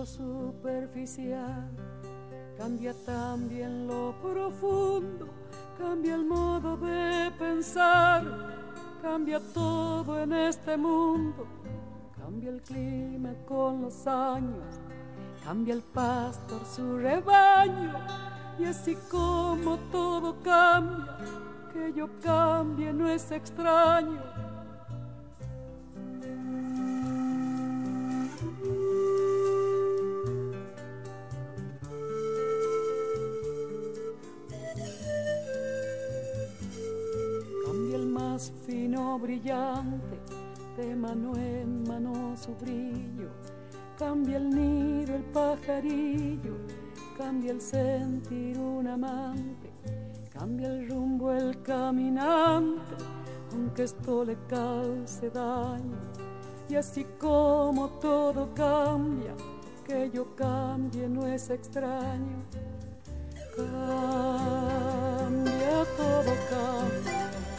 lo superficial, cambia también lo profundo, cambia el modo de pensar, cambia todo en este mundo, cambia el clima con los años, cambia el pastor su rebaño, y así como todo cambia, que yo cambie no es extraño. Cambia el más fino brillante, de mano en mano su brillo, cambia el nido el pajarillo, cambia el sentir un amante, cambia el rumbo el caminante, aunque esto le cause daño. Y así como todo cambia, que yo cambie no es extraño. Cambia, todo cambia.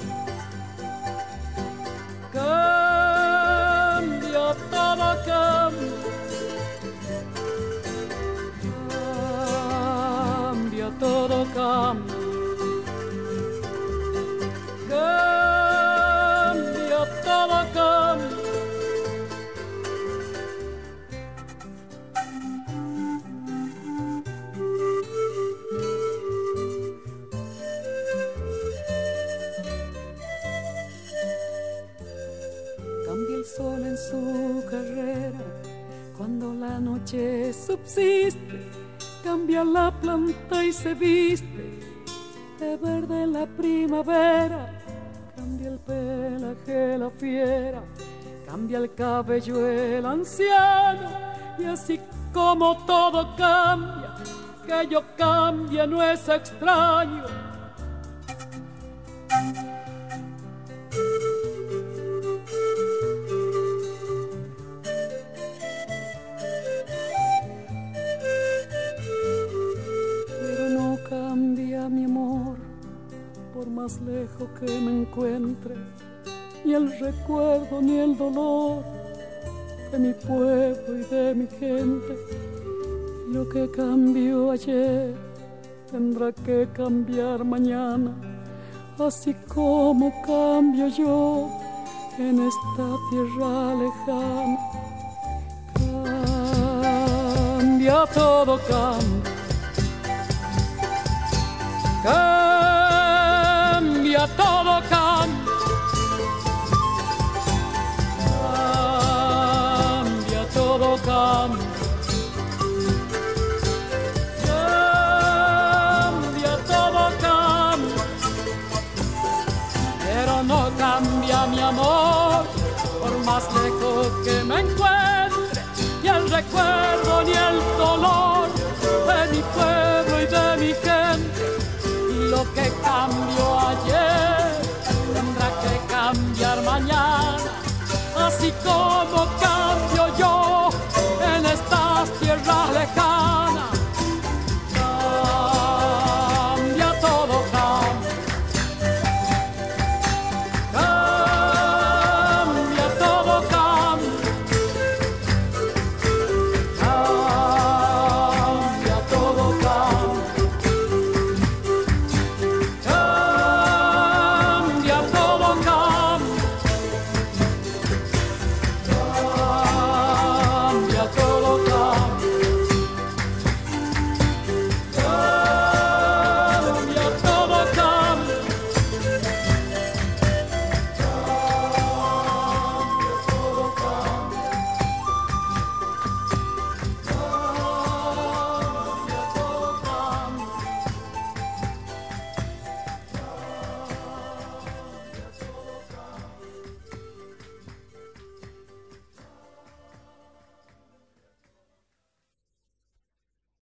Cambia, todo cambia. Cambia, todo cambia. Cambia, todo cambia. Cambia el sol en su carrera, cuando la noche subsiste, cambia la planta y se viste de verde la primavera, cambia el pelaje la fiera, cambia el cabello el anciano, y así como todo cambia, que yo cambie no es extraño. Mi amor, por más lejos que me encuentre, ni el recuerdo ni el dolor de mi pueblo y de mi gente. Lo que cambió ayer tendrá que cambiar mañana, así como cambio yo en esta tierra lejana. Cambia, todo cambia. Cambia, todo cambia. Cambia, todo cambia. Cambia, todo cambia. Pero no cambia mi amor, por más lejos que me encuentre, ni el recuerdo ni el dolor de mi pueblo y de mi gente. Lo que cambió ayer tendrá que cambiar mañana, así como